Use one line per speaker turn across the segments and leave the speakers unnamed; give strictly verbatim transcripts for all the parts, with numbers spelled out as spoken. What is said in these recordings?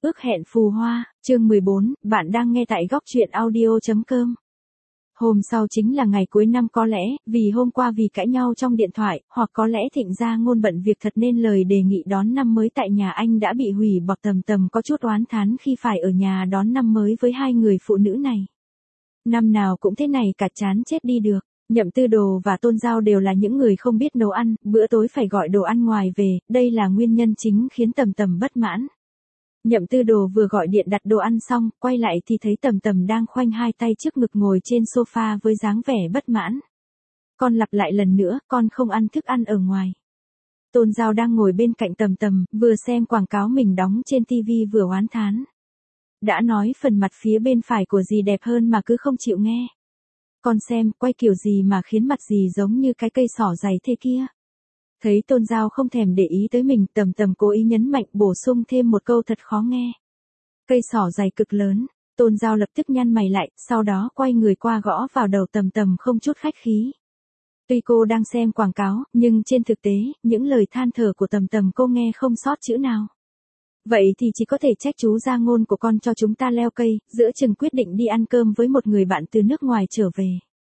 Ước hẹn phù hoa, chương mười bốn, bạn đang nghe tại góc truyện audio.com. Hôm sau chính là ngày cuối năm có lẽ, vì hôm qua vì cãi nhau trong điện thoại, hoặc có lẽ Thịnh Gia Ngôn bận việc thật nên lời đề nghị đón năm mới tại nhà anh đã bị hủy bỏ. Tầm Tầm có chút oán thán khi phải ở nhà đón năm mới với hai người phụ nữ này. Năm nào cũng thế này cả, chán chết đi được. Nhậm Tư Đồ và Tôn Giao đều là những người không biết nấu ăn, bữa tối phải gọi đồ ăn ngoài về, đây là nguyên nhân chính khiến Tầm Tầm bất mãn. Nhậm Tư Đồ vừa gọi điện đặt đồ ăn xong, quay lại thì thấy Tầm Tầm đang khoanh hai tay trước ngực ngồi trên sofa với dáng vẻ bất mãn. Con lặp lại lần nữa, con không ăn thức ăn ở ngoài. Tôn Giao đang ngồi bên cạnh Tầm Tầm, vừa xem quảng cáo mình đóng trên tivi vừa oán thán. Đã nói phần mặt phía bên phải của dì đẹp hơn mà cứ không chịu nghe. Con xem, quay kiểu gì mà khiến mặt dì giống như cái cây sỏ dày thế kia. Thấy Tôn Giao không thèm để ý tới mình, Tầm Tầm cố ý nhấn mạnh bổ sung thêm một câu thật khó nghe. Cây sỏ dày cực lớn. Tôn Giao lập tức nhăn mày lại, sau đó quay người qua gõ vào đầu Tầm Tầm không chút khách khí. Tuy cô đang xem quảng cáo, nhưng trên thực tế, những lời than thở của Tầm Tầm cô nghe không sót chữ nào. Vậy thì chỉ có thể trách chú Gia Ngôn của con cho chúng ta leo cây, giữa chừng quyết định đi ăn cơm với một người bạn từ nước ngoài trở về.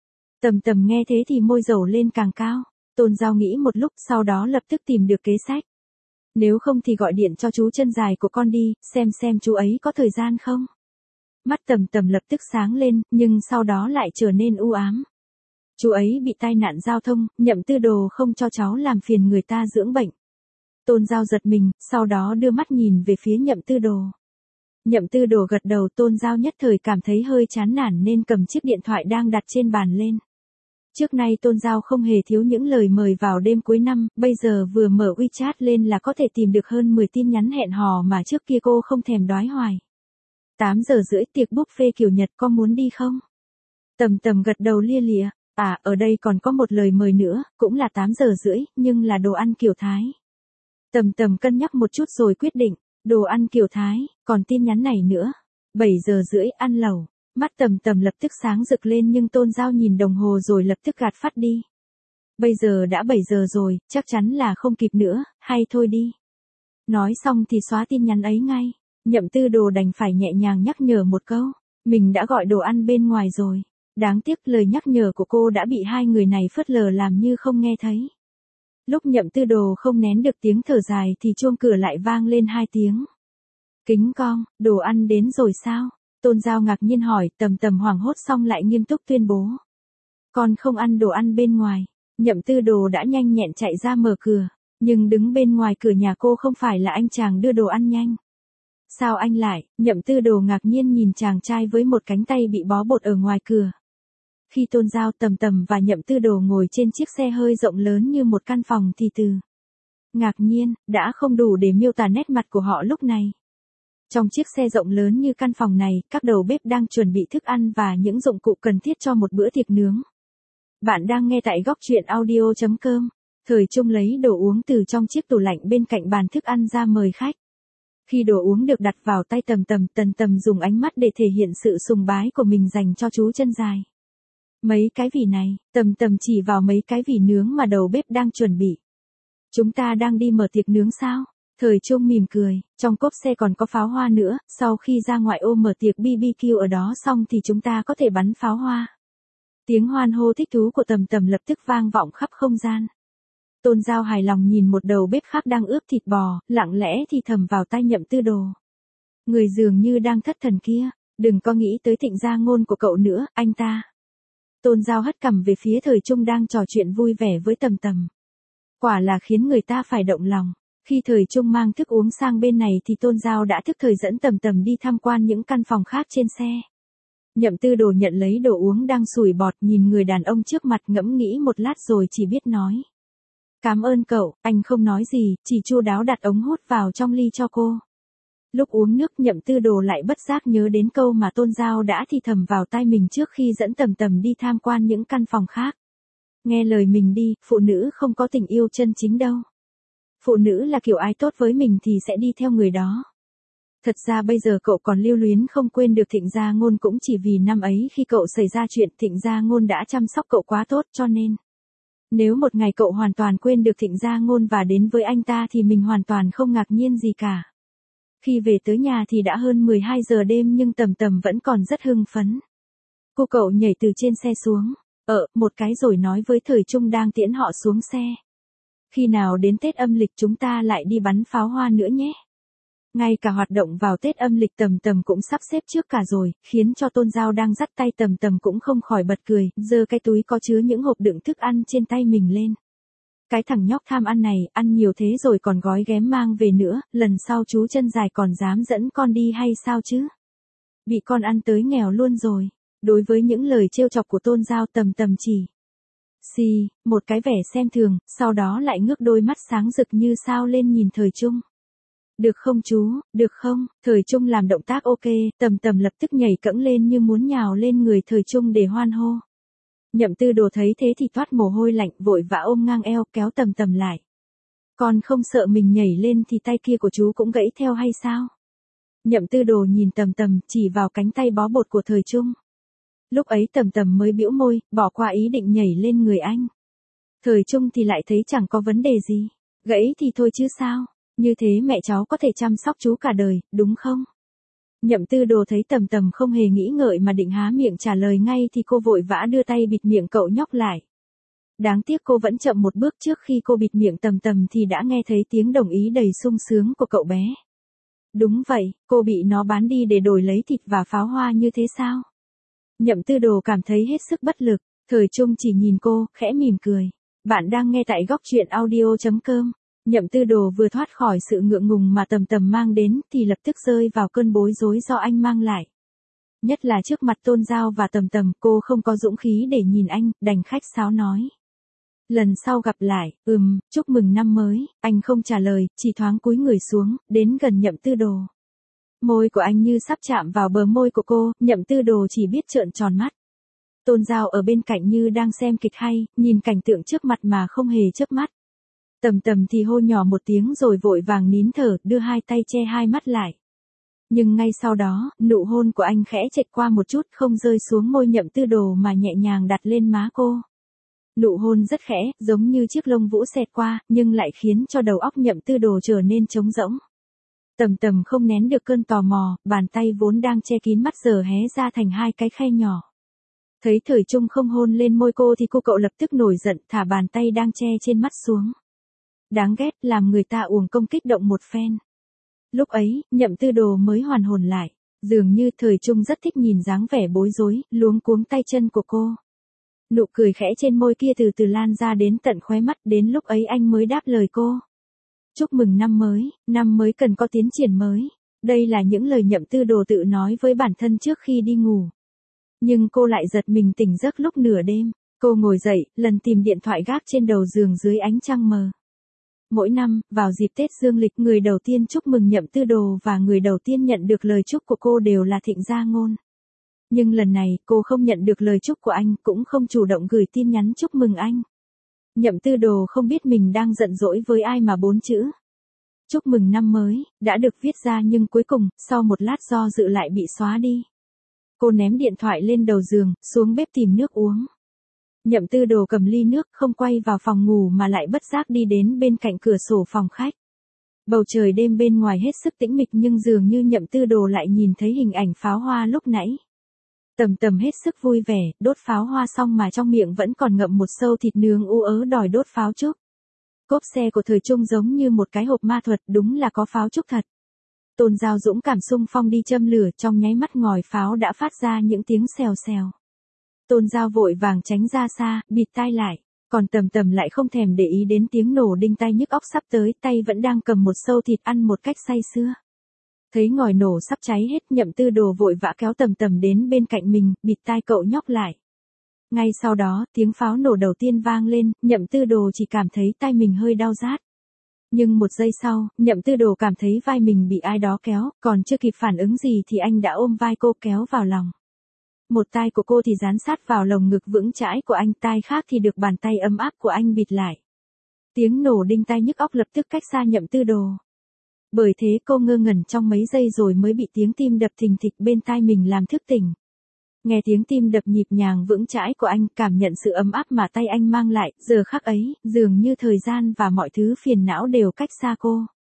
Tầm Tầm nghe thế thì môi dầu lên càng cao. Tôn Giao nghĩ một lúc, sau đó lập tức tìm được kế sách. Nếu không thì gọi điện cho chú chân dài của con đi, xem xem chú ấy có thời gian không. Mắt Tầm Tầm lập tức sáng lên, nhưng sau đó lại trở nên u ám. Chú ấy bị tai nạn giao thông, Nhậm Tư Đồ không cho cháu làm phiền người ta dưỡng bệnh. Tôn Giao giật mình, sau đó đưa mắt nhìn về phía Nhậm Tư Đồ. Nhậm Tư Đồ gật đầu. Tôn Giao nhất thời cảm thấy hơi chán nản nên cầm chiếc điện thoại đang đặt trên bàn lên. Trước nay Tôn Giao không hề thiếu những lời mời vào đêm cuối năm, bây giờ vừa mở WeChat lên là có thể tìm được hơn mười tin nhắn hẹn hò mà trước kia cô không thèm đoái hoài. tám giờ rưỡi tiệc buffet kiểu Nhật, có muốn đi không? Tầm Tầm gật đầu lia lịa. À, ở đây còn có một lời mời nữa, cũng là tám giờ rưỡi, nhưng là đồ ăn kiểu Thái. Tầm Tầm cân nhắc một chút rồi quyết định, đồ ăn kiểu Thái, còn tin nhắn này nữa. bảy giờ rưỡi ăn lẩu. Mắt Tầm Tầm lập tức sáng rực lên nhưng Tôn Giao nhìn đồng hồ rồi lập tức gạt phắt đi. Bây giờ đã bảy giờ rồi, chắc chắn là không kịp nữa, hay thôi đi. Nói xong thì xóa tin nhắn ấy ngay. Nhậm Tư Đồ đành phải nhẹ nhàng nhắc nhở một câu. Mình đã gọi đồ ăn bên ngoài rồi. Đáng tiếc lời nhắc nhở của cô đã bị hai người này phớt lờ làm như không nghe thấy. Lúc Nhậm Tư Đồ không nén được tiếng thở dài thì chuông cửa lại vang lên hai tiếng. Kính cong, đồ ăn đến rồi sao? Tôn Giao ngạc nhiên hỏi. Tầm Tầm hoảng hốt xong lại nghiêm túc tuyên bố. Con không ăn đồ ăn bên ngoài. Nhậm Tư Đồ đã nhanh nhẹn chạy ra mở cửa. Nhưng đứng bên ngoài cửa nhà cô không phải là anh chàng đưa đồ ăn nhanh. Sao anh lại? Nhậm Tư Đồ ngạc nhiên nhìn chàng trai với một cánh tay bị bó bột ở ngoài cửa. Khi Tôn Giao, Tầm Tầm và Nhậm Tư Đồ ngồi trên chiếc xe hơi rộng lớn như một căn phòng thì từ ngạc nhiên, đã không đủ để miêu tả nét mặt của họ lúc này. Trong chiếc xe rộng lớn như căn phòng này, các đầu bếp đang chuẩn bị thức ăn và những dụng cụ cần thiết cho một bữa tiệc nướng. Bạn đang nghe tại góc truyện audio.com. Thời Trung lấy đồ uống từ trong chiếc tủ lạnh bên cạnh bàn thức ăn ra mời khách. Khi đồ uống được đặt vào tay Tầm Tầm, Tầm Tầm dùng ánh mắt để thể hiện sự sùng bái của mình dành cho chú chân dài. Mấy cái vỉ này, Tầm Tầm chỉ vào mấy cái vỉ nướng mà đầu bếp đang chuẩn bị. Chúng ta đang đi mở tiệc nướng sao? Thời Trung mỉm cười, trong cốp xe còn có pháo hoa nữa, sau khi ra ngoại ô mở tiệc bê bê kiu ở đó xong thì chúng ta có thể bắn pháo hoa. Tiếng hoan hô thích thú của Tầm Tầm lập tức vang vọng khắp không gian. Tôn Giao hài lòng nhìn một đầu bếp khác đang ướp thịt bò, lặng lẽ thì thầm vào tai Nhậm Tư Đồ. Người dường như đang thất thần kia, đừng có nghĩ tới Thịnh Gia Ngôn của cậu nữa, anh ta. Tôn Giao hất cằm về phía Thời Trung đang trò chuyện vui vẻ với Tầm Tầm. Quả là khiến người ta phải động lòng. Khi Thời Trung mang thức uống sang bên này thì Tôn Giao đã thức thời dẫn Tầm Tầm đi tham quan những căn phòng khác trên xe. Nhậm Tư Đồ nhận lấy đồ uống đang sủi bọt, nhìn người đàn ông trước mặt ngẫm nghĩ một lát rồi chỉ biết nói. Cảm ơn cậu, anh không nói gì, chỉ chu đáo đặt ống hút vào trong ly cho cô. Lúc uống nước Nhậm Tư Đồ lại bất giác nhớ đến câu mà Tôn Giao đã thì thầm vào tai mình trước khi dẫn Tầm Tầm đi tham quan những căn phòng khác. Nghe lời mình đi, phụ nữ không có tình yêu chân chính đâu. Phụ nữ là kiểu ai tốt với mình thì sẽ đi theo người đó. Thật ra bây giờ cậu còn lưu luyến không quên được Thịnh Gia Ngôn cũng chỉ vì năm ấy khi cậu xảy ra chuyện Thịnh Gia Ngôn đã chăm sóc cậu quá tốt cho nên. Nếu một ngày cậu hoàn toàn quên được Thịnh Gia Ngôn và đến với anh ta thì mình hoàn toàn không ngạc nhiên gì cả. Khi về tới nhà thì đã hơn mười hai giờ đêm nhưng Tầm Tầm vẫn còn rất hưng phấn. Cô cậu nhảy từ trên xe xuống, ờ, một cái rồi nói với Thời Trung đang tiễn họ xuống xe. Khi nào đến Tết âm lịch chúng ta lại đi bắn pháo hoa nữa nhé. Ngay cả hoạt động vào Tết âm lịch Tầm Tầm cũng sắp xếp trước cả rồi, khiến cho Tôn Giao đang dắt tay Tầm Tầm cũng không khỏi bật cười, giơ cái túi có chứa những hộp đựng thức ăn trên tay mình lên. Cái thằng nhóc tham ăn này, ăn nhiều thế rồi còn gói ghém mang về nữa, lần sau chú chân dài còn dám dẫn con đi hay sao chứ? Bị con ăn tới nghèo luôn rồi. Đối với những lời trêu chọc của Tôn Giao Tầm Tầm chỉ xì, một cái vẻ xem thường, sau đó lại ngước đôi mắt sáng rực như sao lên nhìn Thời Trung. Được không chú, được không? Thời Trung làm động tác ok, Tầm Tầm lập tức nhảy cẫng lên như muốn nhào lên người Thời Trung để hoan hô. Nhậm Tư Đồ thấy thế thì toát mồ hôi lạnh, vội vã ôm ngang eo kéo Tầm Tầm lại. Con không sợ mình nhảy lên thì tay kia của chú cũng gãy theo hay sao? Nhậm Tư Đồ nhìn Tầm Tầm chỉ vào cánh tay bó bột của Thời Trung. Lúc ấy Tầm Tầm mới bĩu môi, bỏ qua ý định nhảy lên người anh. Thời Trung thì lại thấy chẳng có vấn đề gì. Gãy thì thôi chứ sao, như thế mẹ cháu có thể chăm sóc chú cả đời, đúng không? Nhậm Tư Đồ thấy Tầm Tầm không hề nghĩ ngợi mà định há miệng trả lời ngay thì cô vội vã đưa tay bịt miệng cậu nhóc lại. Đáng tiếc cô vẫn chậm một bước, trước khi cô bịt miệng Tầm Tầm thì đã nghe thấy tiếng đồng ý đầy sung sướng của cậu bé. Đúng vậy, cô bị nó bán đi để đổi lấy thịt và pháo hoa như thế sao? Nhậm Tư Đồ cảm thấy hết sức bất lực, Thời Trung chỉ nhìn cô, khẽ mỉm cười. Bạn đang nghe tại góc truyện audio chấm com. Nhậm Tư Đồ vừa thoát khỏi sự ngượng ngùng mà Tầm Tầm mang đến thì lập tức rơi vào cơn bối rối do anh mang lại. Nhất là trước mặt Tôn Giao và Tầm Tầm, cô không có dũng khí để nhìn anh, đành khách sáo nói. Lần sau gặp lại, ừm, chúc mừng năm mới, anh không trả lời, chỉ thoáng cúi người xuống, đến gần Nhậm Tư Đồ. Môi của anh như sắp chạm vào bờ môi của cô, Nhậm Tư Đồ chỉ biết trợn tròn mắt. Tôn Giao ở bên cạnh như đang xem kịch hay, nhìn cảnh tượng trước mặt mà không hề chớp mắt. Tầm Tầm thì hô nhỏ một tiếng rồi vội vàng nín thở, đưa hai tay che hai mắt lại. Nhưng ngay sau đó, nụ hôn của anh khẽ chệch qua một chút, không rơi xuống môi Nhậm Tư Đồ mà nhẹ nhàng đặt lên má cô. Nụ hôn rất khẽ, giống như chiếc lông vũ xẹt qua, nhưng lại khiến cho đầu óc Nhậm Tư Đồ trở nên trống rỗng. Tầm Tầm không nén được cơn tò mò, bàn tay vốn đang che kín mắt giờ hé ra thành hai cái khe nhỏ. Thấy Thời Trung không hôn lên môi cô thì cô cậu lập tức nổi giận, thả bàn tay đang che trên mắt xuống. Đáng ghét, làm người ta uổng công kích động một phen. Lúc ấy, Nhậm Tư Đồ mới hoàn hồn lại, dường như Thời Trung rất thích nhìn dáng vẻ bối rối, luống cuống tay chân của cô. Nụ cười khẽ trên môi kia từ từ lan ra đến tận khóe mắt, đến lúc ấy anh mới đáp lời cô. Chúc mừng năm mới, năm mới cần có tiến triển mới. Đây là những lời Nhậm Tư Đồ tự nói với bản thân trước khi đi ngủ. Nhưng cô lại giật mình tỉnh giấc lúc nửa đêm. Cô ngồi dậy, lần tìm điện thoại gác trên đầu giường dưới ánh trăng mờ. Mỗi năm, vào dịp Tết Dương lịch, người đầu tiên chúc mừng Nhậm Tư Đồ và người đầu tiên nhận được lời chúc của cô đều là Thịnh Gia Ngôn. Nhưng lần này, cô không nhận được lời chúc của anh, cũng không chủ động gửi tin nhắn chúc mừng anh. Nhậm Tư Đồ không biết mình đang giận dỗi với ai mà bốn chữ chúc mừng năm mới đã được viết ra, nhưng cuối cùng, sau một lát do dự lại bị xóa đi. Cô ném điện thoại lên đầu giường, xuống bếp tìm nước uống. Nhậm Tư Đồ cầm ly nước, không quay vào phòng ngủ mà lại bất giác đi đến bên cạnh cửa sổ phòng khách. Bầu trời đêm bên ngoài hết sức tĩnh mịch, nhưng dường như Nhậm Tư Đồ lại nhìn thấy hình ảnh pháo hoa lúc nãy. Tầm Tầm hết sức vui vẻ, đốt pháo hoa xong mà trong miệng vẫn còn ngậm một sâu thịt nướng ú ớ đòi đốt pháo trúc. Cốp xe của Thời Trung giống như một cái hộp ma thuật, đúng là có pháo trúc thật. Tôn Giao dũng cảm xung phong đi châm lửa, trong nháy mắt ngòi pháo đã phát ra những tiếng xèo xèo. Tôn Giao vội vàng tránh ra xa, bịt tai lại, còn Tầm Tầm lại không thèm để ý đến tiếng nổ đinh tai nhức óc sắp tới, tay vẫn đang cầm một sâu thịt ăn một cách say sưa. Thấy ngòi nổ sắp cháy hết, Nhậm Tư Đồ vội vã kéo Tầm Tầm đến bên cạnh mình, bịt tai cậu nhóc lại. Ngay sau đó, tiếng pháo nổ đầu tiên vang lên, Nhậm Tư Đồ chỉ cảm thấy tai mình hơi đau rát. Nhưng một giây sau, Nhậm Tư Đồ cảm thấy vai mình bị ai đó kéo, còn chưa kịp phản ứng gì thì anh đã ôm vai cô kéo vào lòng. Một tai của cô thì dán sát vào lồng ngực vững chãi của anh, tai khác thì được bàn tay ấm áp của anh bịt lại. Tiếng nổ đinh tai nhức óc lập tức cách xa Nhậm Tư Đồ. Bởi thế cô ngơ ngẩn trong mấy giây rồi mới bị tiếng tim đập thình thịch bên tai mình làm thức tỉnh. Nghe tiếng tim đập nhịp nhàng vững chãi của anh, cảm nhận sự ấm áp mà tay anh mang lại, giờ khắc ấy, dường như thời gian và mọi thứ phiền não đều cách xa cô.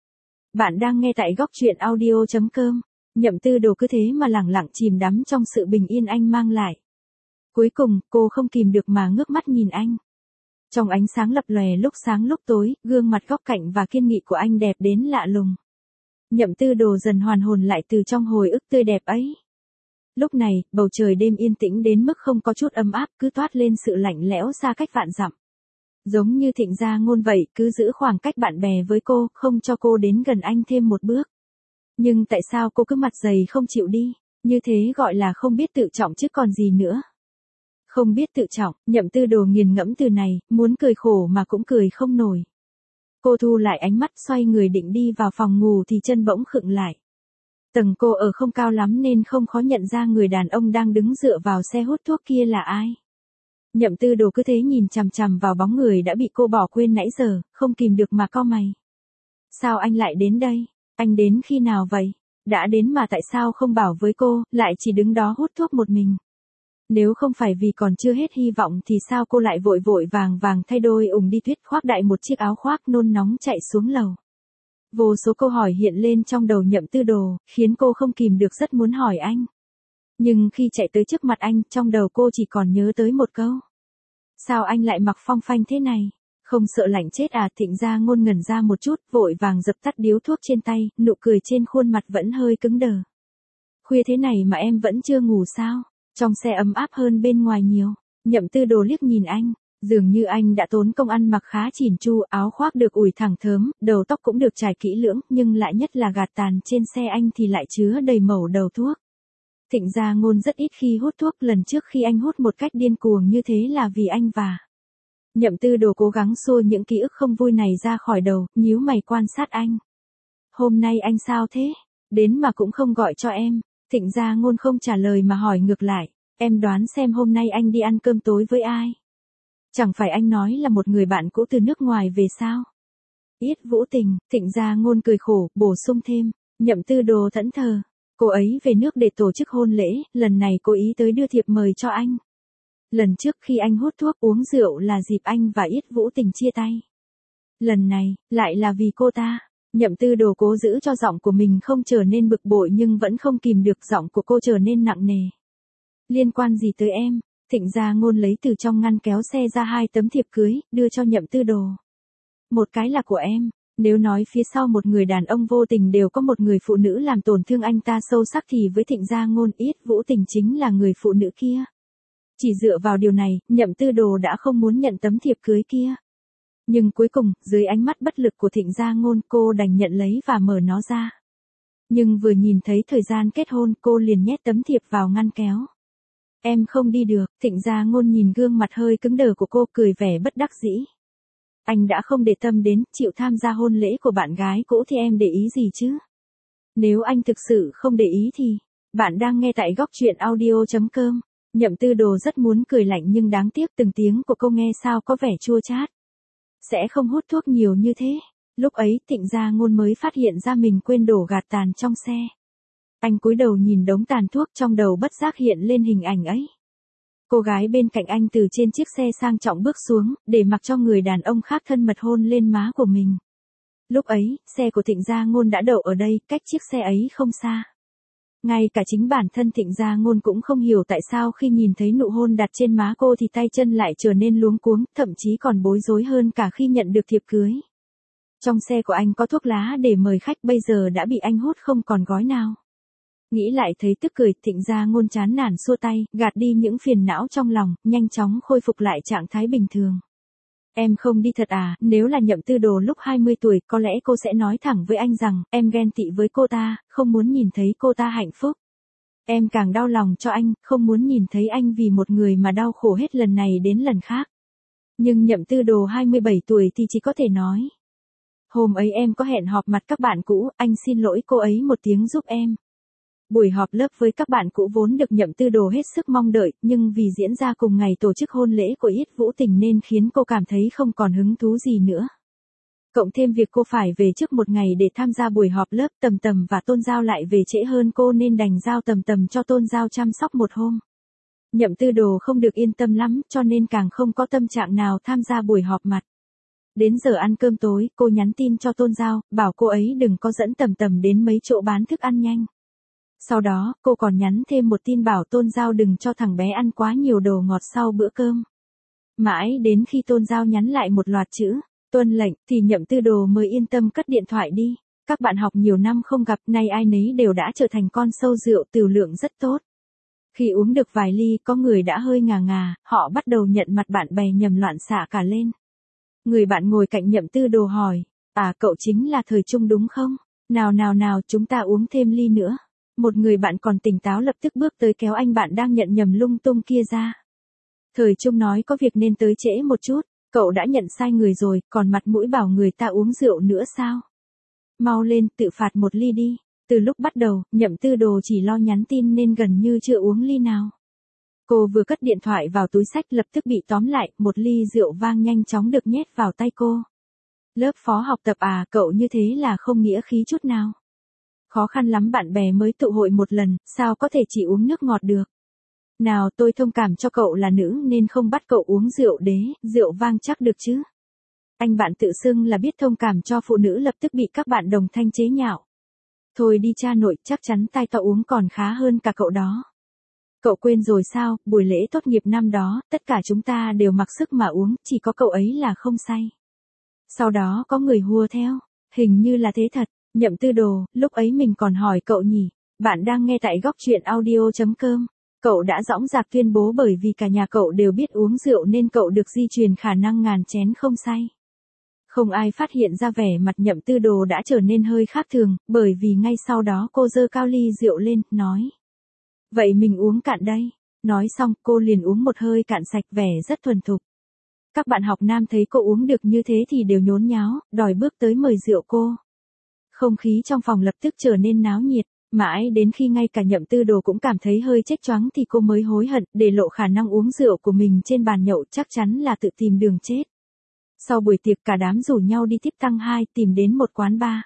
Bạn đang nghe tại góc truyện audio chấm com. Nhậm Tư Đồ cứ thế mà lẳng lặng chìm đắm trong sự bình yên anh mang lại. Cuối cùng, cô không kìm được mà ngước mắt nhìn anh. Trong ánh sáng lập lòe lúc sáng lúc tối, gương mặt góc cạnh và kiên nghị của anh đẹp đến lạ lùng. Nhậm Tư Đồ dần hoàn hồn lại từ trong hồi ức tươi đẹp ấy. Lúc này, bầu trời đêm yên tĩnh đến mức không có chút ấm áp, cứ toát lên sự lạnh lẽo xa cách vạn dặm. Giống như Thịnh Gia Ngôn vậy, cứ giữ khoảng cách bạn bè với cô, không cho cô đến gần anh thêm một bước. Nhưng tại sao cô cứ mặt dày không chịu đi, như thế gọi là không biết tự trọng chứ còn gì nữa. Không biết tự trọng, Nhậm Tư Đồ nghiền ngẫm từ này, muốn cười khổ mà cũng cười không nổi. Cô thu lại ánh mắt, xoay người định đi vào phòng ngủ thì chân bỗng khựng lại. Tầng cô ở không cao lắm nên không khó nhận ra người đàn ông đang đứng dựa vào xe hút thuốc kia là ai. Nhậm Tư Đồ cứ thế nhìn chằm chằm vào bóng người đã bị cô bỏ quên nãy giờ, không kìm được mà cau mày. Sao anh lại đến đây? Anh đến khi nào vậy? Đã đến mà tại sao không bảo với cô, lại chỉ đứng đó hút thuốc một mình? Nếu không phải vì còn chưa hết hy vọng thì sao cô lại vội vội vàng vàng thay đôi ủng đi tuyết khoác đại một chiếc áo khoác nôn nóng chạy xuống lầu? Vô số câu hỏi hiện lên trong đầu Nhậm Tư Đồ, khiến cô không kìm được rất muốn hỏi anh. Nhưng khi chạy tới trước mặt anh, trong đầu cô chỉ còn nhớ tới một câu. Sao anh lại mặc phong phanh thế này? Không sợ lạnh chết à? Thịnh Gia Ngôn ngẩn ra một chút, vội vàng dập tắt điếu thuốc trên tay, nụ cười trên khuôn mặt vẫn hơi cứng đờ. Khuya thế này mà em vẫn chưa ngủ sao? Trong xe ấm áp hơn bên ngoài nhiều. Nhậm Tư Đồ liếc nhìn anh, dường như anh đã tốn công ăn mặc khá chỉn chu, áo khoác được ủi thẳng thớm, đầu tóc cũng được chải kỹ lưỡng, nhưng lại nhất là gạt tàn trên xe anh thì lại chứa đầy mẩu đầu thuốc. Thịnh Gia Ngôn rất ít khi hút thuốc, lần trước khi anh hút một cách điên cuồng như thế là vì anh và. Nhậm Tư Đồ cố gắng xua những ký ức không vui này ra khỏi đầu, nhíu mày quan sát anh. Hôm nay anh sao thế? Đến mà cũng không gọi cho em. Thịnh Gia Ngôn không trả lời mà hỏi ngược lại, em đoán xem hôm nay anh đi ăn cơm tối với ai? Chẳng phải anh nói là một người bạn cũ từ nước ngoài về sao? Yết Vũ Tình. Thịnh Gia Ngôn cười khổ, bổ sung thêm. Nhậm Tư Đồ thẫn thờ. Cô ấy về nước để tổ chức hôn lễ, lần này cô ý tới đưa thiệp mời cho anh. Lần trước khi anh hút thuốc uống rượu là dịp anh và Yết Vũ Tình chia tay. Lần này, lại là vì cô ta. Nhậm Tư Đồ cố giữ cho giọng của mình không trở nên bực bội nhưng vẫn không kìm được giọng của cô trở nên nặng nề. Liên quan gì tới em? Thịnh Gia Ngôn lấy từ trong ngăn kéo xe ra hai tấm thiệp cưới, đưa cho Nhậm Tư Đồ. Một cái là của em. Nếu nói phía sau một người đàn ông vô tình đều có một người phụ nữ làm tổn thương anh ta sâu sắc thì với Thịnh Gia Ngôn, Yết Vũ Tình chính là người phụ nữ kia. Chỉ dựa vào điều này, Nhậm Tư Đồ đã không muốn nhận tấm thiệp cưới kia. Nhưng cuối cùng, dưới ánh mắt bất lực của Thịnh Gia Ngôn, cô đành nhận lấy và mở nó ra. Nhưng vừa nhìn thấy thời gian kết hôn, cô liền nhét tấm thiệp vào ngăn kéo. Em không đi được. Thịnh Gia Ngôn nhìn gương mặt hơi cứng đờ của cô, cười vẻ bất đắc dĩ. Anh đã không để tâm đến, chịu tham gia hôn lễ của bạn gái cũ thì em để ý gì chứ? Nếu anh thực sự không để ý thì, bạn đang nghe tại góc truyện audio chấm com. Nhậm Tư Đồ rất muốn cười lạnh nhưng đáng tiếc từng tiếng của cô nghe sao có vẻ chua chát. Sẽ không hút thuốc nhiều như thế. Lúc ấy Thịnh Gia Ngôn mới phát hiện ra mình quên đổ gạt tàn trong xe. Anh cúi đầu nhìn đống tàn thuốc, trong đầu bất giác hiện lên hình ảnh ấy. Cô gái bên cạnh anh từ trên chiếc xe sang trọng bước xuống, để mặc cho người đàn ông khác thân mật hôn lên má của mình. Lúc ấy, xe của Thịnh Gia Ngôn đã đậu ở đây, cách chiếc xe ấy không xa. Ngay cả chính bản thân Thịnh Gia Ngôn cũng không hiểu tại sao khi nhìn thấy nụ hôn đặt trên má cô thì tay chân lại trở nên luống cuống, thậm chí còn bối rối hơn cả khi nhận được thiệp cưới. Trong xe của anh có thuốc lá để mời khách, bây giờ đã bị anh hút không còn gói nào. Nghĩ lại thấy tức cười, Thịnh Gia Ngôn chán nản xua tay, gạt đi những phiền não trong lòng, nhanh chóng khôi phục lại trạng thái bình thường. Em không đi thật à? Nếu là Nhậm Tư Đồ lúc hai mươi tuổi, có lẽ cô sẽ nói thẳng với anh rằng, em ghen tị với cô ta, không muốn nhìn thấy cô ta hạnh phúc. Em càng đau lòng cho anh, không muốn nhìn thấy anh vì một người mà đau khổ hết lần này đến lần khác. Nhưng Nhậm Tư Đồ hai mươi bảy tuổi thì chỉ có thể nói. Hôm ấy em có hẹn họp mặt các bạn cũ, anh xin lỗi cô ấy một tiếng giúp em. Buổi họp lớp với các bạn cũ vốn được Nhậm Tư Đồ hết sức mong đợi, nhưng vì diễn ra cùng ngày tổ chức hôn lễ của Yết Vũ Tình nên khiến cô cảm thấy không còn hứng thú gì nữa. Cộng thêm việc cô phải về trước một ngày để tham gia buổi họp lớp, Tầm Tầm và Tôn Giao lại về trễ hơn cô nên đành giao Tầm Tầm cho Tôn Giao chăm sóc một hôm. Nhậm Tư Đồ không được yên tâm lắm cho nên càng không có tâm trạng nào tham gia buổi họp mặt. Đến giờ ăn cơm tối, cô nhắn tin cho Tôn Giao, bảo cô ấy đừng có dẫn Tầm Tầm đến mấy chỗ bán thức ăn nhanh. Sau đó, cô còn nhắn thêm một tin bảo Tôn Giao đừng cho thằng bé ăn quá nhiều đồ ngọt sau bữa cơm. Mãi đến khi Tôn Giao nhắn lại một loạt chữ, tuân lệnh, thì Nhậm Tư Đồ mới yên tâm cất điện thoại đi. Các bạn học nhiều năm không gặp, nay ai nấy đều đã trở thành con sâu rượu tửu lượng rất tốt. Khi uống được vài ly, có người đã hơi ngà ngà, họ bắt đầu nhận mặt bạn bè nhầm loạn xạ cả lên. Người bạn ngồi cạnh Nhậm Tư Đồ hỏi, à cậu chính là Thời Trung đúng không? Nào nào nào, chúng ta uống thêm ly nữa. Một người bạn còn tỉnh táo lập tức bước tới kéo anh bạn đang nhận nhầm lung tung kia ra. Thời Trung nói có việc nên tới trễ một chút, cậu đã nhận sai người rồi, còn mặt mũi bảo người ta uống rượu nữa sao? Mau lên, tự phạt một ly đi. Từ lúc bắt đầu, Nhậm Tư Đồ chỉ lo nhắn tin nên gần như chưa uống ly nào. Cô vừa cất điện thoại vào túi xách lập tức bị tóm lại, một ly rượu vang nhanh chóng được nhét vào tay cô. Lớp phó học tập à, cậu như thế là không nghĩa khí chút nào. Khó khăn lắm bạn bè mới tụ hội một lần, sao có thể chỉ uống nước ngọt được. Nào tôi thông cảm cho cậu là nữ nên không bắt cậu uống rượu đế, rượu vang chắc được chứ. Anh bạn tự xưng là biết thông cảm cho phụ nữ lập tức bị các bạn đồng thanh chế nhạo. Thôi đi cha nội, chắc chắn tai to uống còn khá hơn cả cậu đó. Cậu quên rồi sao, buổi lễ tốt nghiệp năm đó, tất cả chúng ta đều mặc sức mà uống, chỉ có cậu ấy là không say. Sau đó có người hùa theo, hình như là thế thật. Nhậm Tư Đồ, lúc ấy mình còn hỏi cậu nhỉ, bạn đang nghe tại góc truyện audio chấm com. Cậu đã dõng dạc tuyên bố bởi vì cả nhà cậu đều biết uống rượu nên cậu được di truyền khả năng ngàn chén không say. Không ai phát hiện ra vẻ mặt Nhậm Tư Đồ đã trở nên hơi khác thường, bởi vì ngay sau đó cô giơ cao ly rượu lên, nói. Vậy mình uống cạn đây. Nói xong, cô liền uống một hơi cạn sạch vẻ rất thuần thục. Các bạn học nam thấy cô uống được như thế thì đều nhốn nháo, đòi bước tới mời rượu cô. Không khí trong phòng lập tức trở nên náo nhiệt, mãi đến khi ngay cả Nhậm Tư Đồ cũng cảm thấy hơi chết choáng thì cô mới hối hận, để lộ khả năng uống rượu của mình trên bàn nhậu chắc chắn là tự tìm đường chết. Sau buổi tiệc cả đám rủ nhau đi tiếp tăng hai tìm đến một quán bar.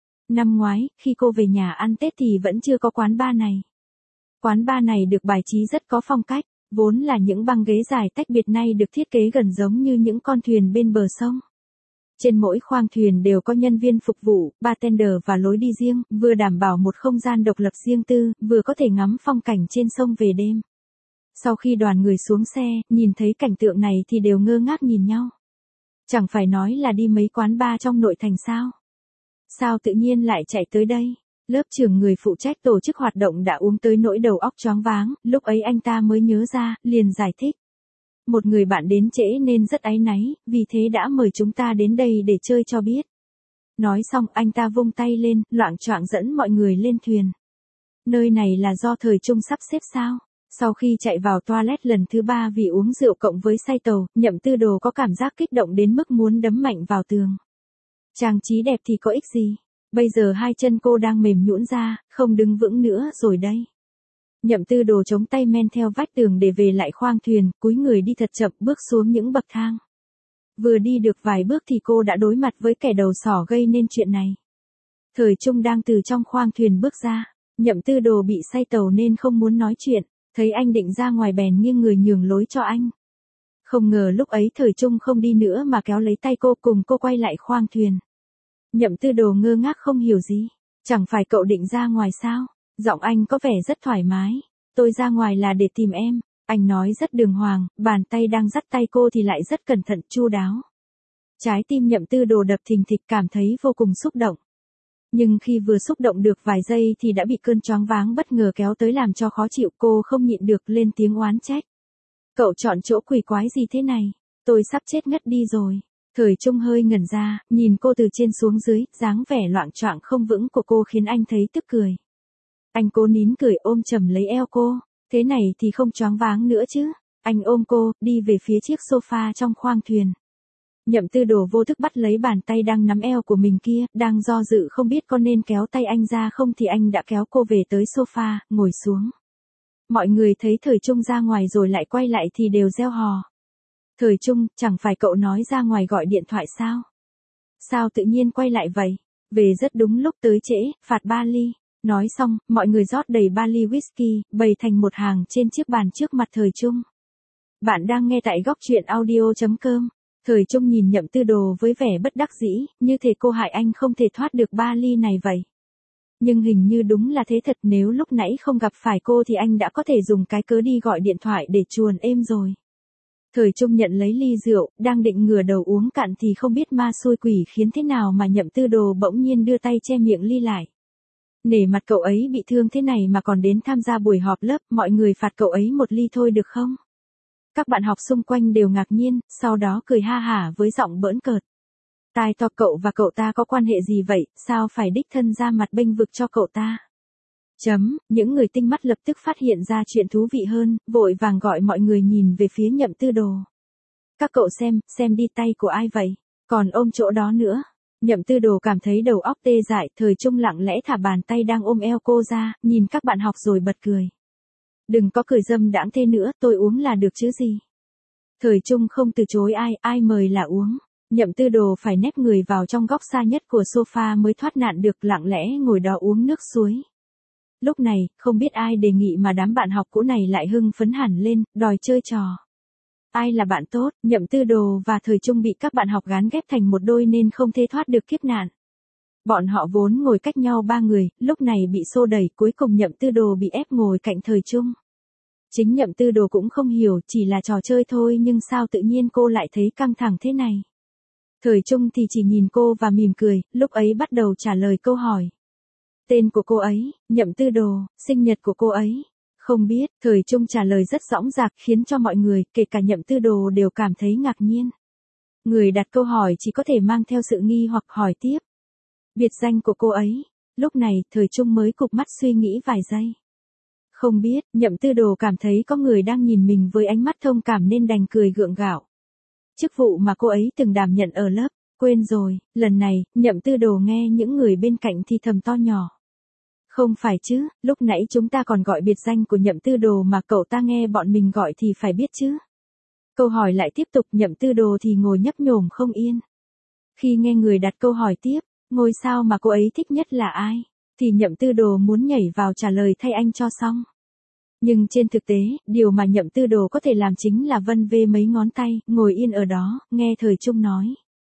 Năm ngoái, khi cô về nhà ăn Tết thì vẫn chưa có quán bar này. Quán bar này được bài trí rất có phong cách, vốn là những băng ghế dài tách biệt nay được thiết kế gần giống như những con thuyền bên bờ sông. Trên mỗi khoang thuyền đều có nhân viên phục vụ, bartender và lối đi riêng, vừa đảm bảo một không gian độc lập riêng tư, vừa có thể ngắm phong cảnh trên sông về đêm. Sau khi đoàn người xuống xe, nhìn thấy cảnh tượng này thì đều ngơ ngác nhìn nhau. Chẳng phải nói là đi mấy quán bar trong nội thành sao? Sao tự nhiên lại chạy tới đây? Lớp trưởng người phụ trách tổ chức hoạt động đã uống tới nỗi đầu óc choáng váng, lúc ấy anh ta mới nhớ ra, liền giải thích. Một người bạn đến trễ nên rất áy náy, vì thế đã mời chúng ta đến đây để chơi cho biết. Nói xong anh ta vung tay lên, loạng choạng dẫn mọi người lên thuyền. Nơi này là do Thời Trung sắp xếp sao? Sau khi chạy vào toilet lần thứ ba vì uống rượu cộng với say tàu, Nhậm Tư Đồ có cảm giác kích động đến mức muốn đấm mạnh vào tường. Trang trí đẹp thì có ích gì? Bây giờ hai chân cô đang mềm nhũn ra, không đứng vững nữa rồi đây. Nhậm Tư Đồ chống tay men theo vách tường để về lại khoang thuyền, cúi người đi thật chậm bước xuống những bậc thang. Vừa đi được vài bước thì cô đã đối mặt với kẻ đầu sỏ gây nên chuyện này. Thời Trung đang từ trong khoang thuyền bước ra, Nhậm Tư Đồ bị say tàu nên không muốn nói chuyện, thấy anh định ra ngoài bèn nghiêng người nhường lối cho anh. Không ngờ lúc ấy Thời Trung không đi nữa mà kéo lấy tay cô cùng cô quay lại khoang thuyền. Nhậm Tư Đồ ngơ ngác không hiểu gì, chẳng phải cậu định ra ngoài sao? Giọng anh có vẻ rất thoải mái. Tôi ra ngoài là để tìm em. Anh nói rất đường hoàng, bàn tay đang dắt tay cô thì lại rất cẩn thận chu đáo. Trái tim Nhậm Tư Đồ đập thình thịch cảm thấy vô cùng xúc động. Nhưng khi vừa xúc động được vài giây thì đã bị cơn choáng váng bất ngờ kéo tới làm cho khó chịu, cô không nhịn được lên tiếng oán trách. Cậu chọn chỗ quỷ quái gì thế này? Tôi sắp chết ngất đi rồi. Thời Trung hơi ngẩn ra, nhìn cô từ trên xuống dưới, dáng vẻ loạng choạng không vững của cô khiến anh thấy tức cười. Anh cố nín cười ôm chầm lấy eo cô, thế này thì không choáng váng nữa chứ. Anh ôm cô, đi về phía chiếc sofa trong khoang thuyền. Nhậm Tư Đồ vô thức bắt lấy bàn tay đang nắm eo của mình kia, đang do dự không biết có nên kéo tay anh ra không thì anh đã kéo cô về tới sofa, ngồi xuống. Mọi người thấy Thời Trung ra ngoài rồi lại quay lại thì đều reo hò. Thời Trung, chẳng phải cậu nói ra ngoài gọi điện thoại sao? Sao tự nhiên quay lại vậy? Về rất đúng lúc tới trễ, phạt ba ly. Nói xong, mọi người rót đầy ba ly whisky, bày thành một hàng trên chiếc bàn trước mặt Thời Trung. Bạn đang nghe tại góc truyện audio chấm com. Thời Trung nhìn Nhậm Tư Đồ với vẻ bất đắc dĩ, như thể cô hại anh không thể thoát được ba ly này vậy. Nhưng hình như đúng là thế thật, nếu lúc nãy không gặp phải cô thì anh đã có thể dùng cái cớ đi gọi điện thoại để chuồn êm rồi. Thời Trung nhận lấy ly rượu, đang định ngửa đầu uống cạn thì không biết ma xui quỷ khiến thế nào mà Nhậm Tư Đồ bỗng nhiên đưa tay che miệng ly lại. Nể mặt cậu ấy bị thương thế này mà còn đến tham gia buổi họp lớp, mọi người phạt cậu ấy một ly thôi được không? Các bạn học xung quanh đều ngạc nhiên, sau đó cười ha hả với giọng bỡn cợt. Tai to, cậu và cậu ta có quan hệ gì vậy, sao phải đích thân ra mặt bênh vực cho cậu ta? Chấm, những người tinh mắt lập tức phát hiện ra chuyện thú vị hơn, vội vàng gọi mọi người nhìn về phía Nhậm Tư Đồ. Các cậu xem, xem đi, tay của ai vậy? Còn ôm chỗ đó nữa. Nhậm Tư Đồ cảm thấy đầu óc tê dại, Thời Trung lặng lẽ thả bàn tay đang ôm eo cô ra, nhìn các bạn học rồi bật cười. Đừng có cười dâm đãng thế nữa, tôi uống là được chứ gì. Thời Trung không từ chối ai, ai mời là uống. Nhậm Tư Đồ phải nép người vào trong góc xa nhất của sofa mới thoát nạn được, lặng lẽ ngồi đó uống nước suối. Lúc này, không biết ai đề nghị mà đám bạn học cũ này lại hưng phấn hẳn lên, đòi chơi trò. Ai là bạn tốt, Nhậm Tư Đồ và Thời Trung bị các bạn học gán ghép thành một đôi nên không thể thoát được kiếp nạn. Bọn họ vốn ngồi cách nhau ba người, lúc này bị xô đẩy, cuối cùng Nhậm Tư Đồ bị ép ngồi cạnh Thời Trung. Chính Nhậm Tư Đồ cũng không hiểu, chỉ là trò chơi thôi nhưng sao tự nhiên cô lại thấy căng thẳng thế này. Thời Trung thì chỉ nhìn cô và mỉm cười, lúc ấy bắt đầu trả lời câu hỏi. Tên của cô ấy, Nhậm Tư Đồ, sinh nhật của cô ấy. Không biết, Thời Trung trả lời rất dõng dạc khiến cho mọi người, kể cả Nhậm Tư Đồ đều cảm thấy ngạc nhiên. Người đặt câu hỏi chỉ có thể mang theo sự nghi hoặc hỏi tiếp. Biệt danh của cô ấy. Lúc này, Thời Trung mới cụp mắt suy nghĩ vài giây. Không biết, Nhậm Tư Đồ cảm thấy có người đang nhìn mình với ánh mắt thông cảm nên đành cười gượng gạo. Chức vụ mà cô ấy từng đảm nhận ở lớp, quên rồi, lần này, Nhậm Tư Đồ nghe những người bên cạnh thì thầm to nhỏ. Không phải chứ, lúc nãy chúng ta còn gọi biệt danh của Nhậm Tư Đồ mà cậu ta nghe bọn mình gọi thì phải biết chứ. Câu hỏi lại tiếp tục, Nhậm Tư Đồ thì ngồi nhấp nhổm không yên. Khi nghe người đặt câu hỏi tiếp, ngôi sao mà cô ấy thích nhất là ai, thì Nhậm Tư Đồ muốn nhảy vào trả lời thay anh cho xong. Nhưng trên thực tế, điều mà Nhậm Tư Đồ có thể làm chính là vân vê mấy ngón tay, ngồi yên ở đó, nghe Thời Trung nói.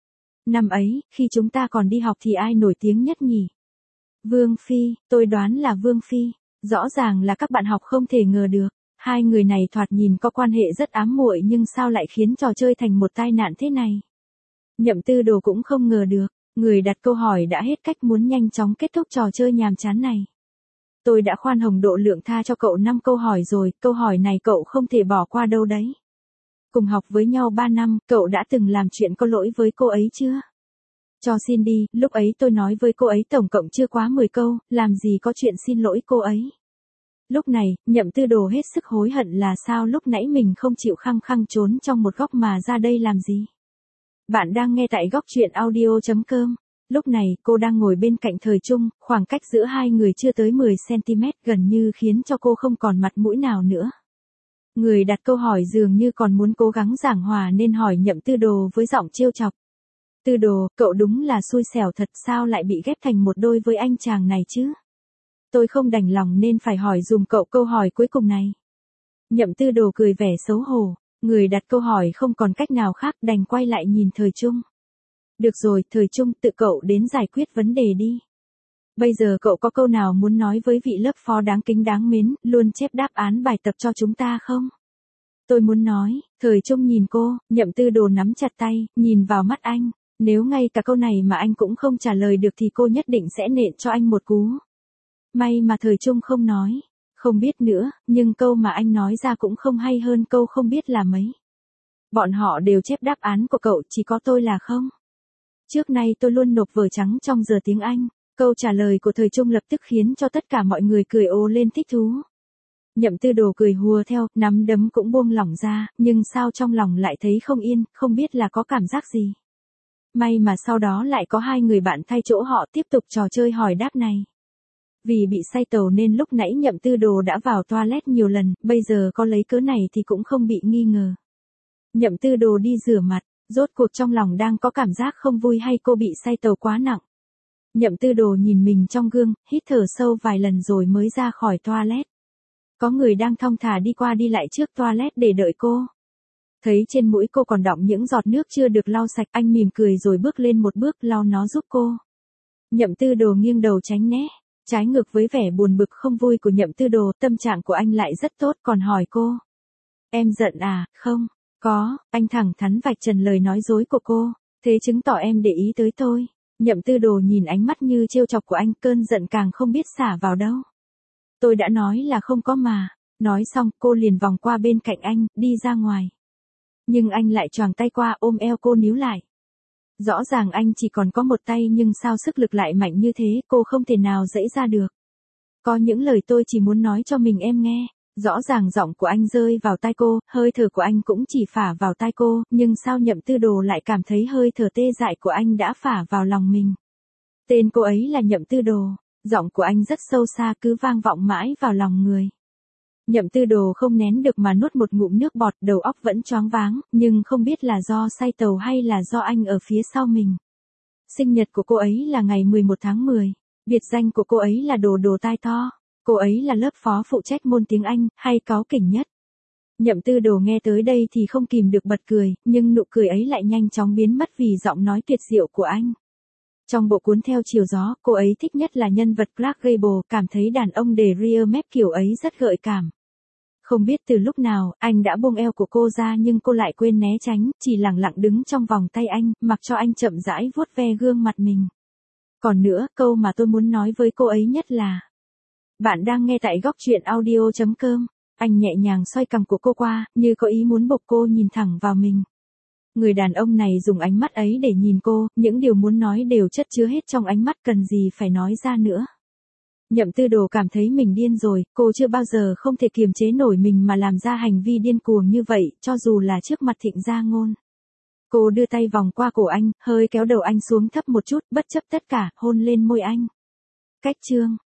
Năm ấy, khi chúng ta còn đi học thì ai nổi tiếng nhất nhỉ? Vương Phi, tôi đoán là Vương Phi. Rõ ràng là các bạn học không thể ngờ được. Hai người này thoạt nhìn có quan hệ rất ám muội nhưng sao lại khiến trò chơi thành một tai nạn thế này? Nhậm Tư Đồ cũng không ngờ được. Người đặt câu hỏi đã hết cách muốn nhanh chóng kết thúc trò chơi nhàm chán này. Tôi đã khoan hồng độ lượng tha cho cậu năm câu hỏi rồi, câu hỏi này cậu không thể bỏ qua đâu đấy. Cùng học với nhau ba năm, cậu đã từng làm chuyện có lỗi với cô ấy chưa? Cho xin đi, lúc ấy tôi nói với cô ấy tổng cộng chưa quá mười câu, làm gì có chuyện xin lỗi cô ấy. Lúc này, Nhậm Tư Đồ hết sức hối hận là sao lúc nãy mình không chịu khăng khăng trốn trong một góc mà ra đây làm gì. Bạn đang nghe tại góc truyện audio chấm com. Lúc này, cô đang ngồi bên cạnh Thời Trung, khoảng cách giữa hai người chưa tới mười xăng ti mét gần như khiến cho cô không còn mặt mũi nào nữa. Người đặt câu hỏi dường như còn muốn cố gắng giảng hòa nên hỏi Nhậm Tư Đồ với giọng trêu chọc. Tư Đồ, cậu đúng là xui xẻo thật, sao lại bị ghép thành một đôi với anh chàng này chứ? Tôi không đành lòng nên phải hỏi dùm cậu câu hỏi cuối cùng này. Nhậm Tư Đồ cười vẻ xấu hổ, người đặt câu hỏi không còn cách nào khác đành quay lại nhìn Thời Trung. Được rồi, Thời Trung, tự cậu đến giải quyết vấn đề đi. Bây giờ cậu có câu nào muốn nói với vị lớp phó đáng kính đáng mến, luôn chép đáp án bài tập cho chúng ta không? Tôi muốn nói, Thời Trung nhìn cô, Nhậm Tư Đồ nắm chặt tay, nhìn vào mắt anh. Nếu ngay cả câu này mà anh cũng không trả lời được thì cô nhất định sẽ nện cho anh một cú. May mà Thời Trung không nói. Không biết nữa, nhưng câu mà anh nói ra cũng không hay hơn câu không biết là mấy. Bọn họ đều chép đáp án của cậu, chỉ có tôi là không. Trước nay tôi luôn nộp vở trắng trong giờ tiếng Anh. Câu trả lời của Thời Trung lập tức khiến cho tất cả mọi người cười ồ lên thích thú. Nhậm Tư Đồ cười hùa theo, nắm đấm cũng buông lỏng ra, nhưng sao trong lòng lại thấy không yên, không biết là có cảm giác gì. May mà sau đó lại có hai người bạn thay chỗ họ tiếp tục trò chơi hỏi đáp này. Vì bị say tàu nên lúc nãy Nhậm Tư Đồ đã vào toilet nhiều lần, bây giờ có lấy cớ này thì cũng không bị nghi ngờ. Nhậm Tư Đồ đi rửa mặt, rốt cuộc trong lòng đang có cảm giác không vui hay cô bị say tàu quá nặng. Nhậm Tư Đồ nhìn mình trong gương, hít thở sâu vài lần rồi mới ra khỏi toilet. Có người đang thong thả đi qua đi lại trước toilet để đợi cô. Thấy trên mũi cô còn đọng những giọt nước chưa được lau sạch, anh mỉm cười rồi bước lên một bước lau nó giúp cô. Nhậm Tư Đồ nghiêng đầu tránh né. Trái ngược với vẻ buồn bực không vui của Nhậm Tư Đồ, tâm trạng của anh lại rất tốt, còn hỏi cô. Em giận à? Không, có, anh thẳng thắn vạch trần lời nói dối của cô. Thế chứng tỏ em để ý tới tôi. Nhậm Tư Đồ nhìn ánh mắt như trêu chọc của anh, cơn giận càng không biết xả vào đâu. Tôi đã nói là không có mà. Nói xong, cô liền vòng qua bên cạnh anh, đi ra ngoài. Nhưng anh lại choàng tay qua ôm eo cô níu lại. Rõ ràng anh chỉ còn có một tay nhưng sao sức lực lại mạnh như thế, cô không thể nào dẫy ra được. Có những lời tôi chỉ muốn nói cho mình em nghe. Rõ ràng giọng của anh rơi vào tai cô, hơi thở của anh cũng chỉ phả vào tai cô, nhưng sao Nhậm Tư Đồ lại cảm thấy hơi thở tê dại của anh đã phả vào lòng mình. Tên cô ấy là Nhậm Tư Đồ, giọng của anh rất sâu xa cứ vang vọng mãi vào lòng người. Nhậm Tư Đồ không nén được mà nuốt một ngụm nước bọt, đầu óc vẫn choáng váng, nhưng không biết là do say tàu hay là do anh ở phía sau mình. Sinh nhật của cô ấy là ngày mười một tháng mười, biệt danh của cô ấy là Đồ Đồ Tai To, cô ấy là lớp phó phụ trách môn tiếng Anh, hay cáu kỉnh nhất. Nhậm Tư Đồ nghe tới đây thì không kìm được bật cười, nhưng nụ cười ấy lại nhanh chóng biến mất vì giọng nói tuyệt diệu của anh. Trong bộ cuốn Theo Chiều Gió, cô ấy thích nhất là nhân vật Clark Gable, cảm thấy đàn ông để rear mép kiểu ấy rất gợi cảm. Không biết từ lúc nào, anh đã buông eo của cô ra nhưng cô lại quên né tránh, chỉ lặng lặng đứng trong vòng tay anh, mặc cho anh chậm rãi vuốt ve gương mặt mình. Còn nữa, câu mà tôi muốn nói với cô ấy nhất là: bạn đang nghe tại góc truyện audio chấm com. Anh nhẹ nhàng xoay cằm của cô qua, như có ý muốn buộc cô nhìn thẳng vào mình. Người đàn ông này dùng ánh mắt ấy để nhìn cô, những điều muốn nói đều chất chứa hết trong ánh mắt, cần gì phải nói ra nữa. Nhậm Tư Đồ cảm thấy mình điên rồi, cô chưa bao giờ không thể kiềm chế nổi mình mà làm ra hành vi điên cuồng như vậy, cho dù là trước mặt Thịnh Gia Ngôn. Cô đưa tay vòng qua cổ anh, hơi kéo đầu anh xuống thấp một chút, bất chấp tất cả, hôn lên môi anh. Cách chương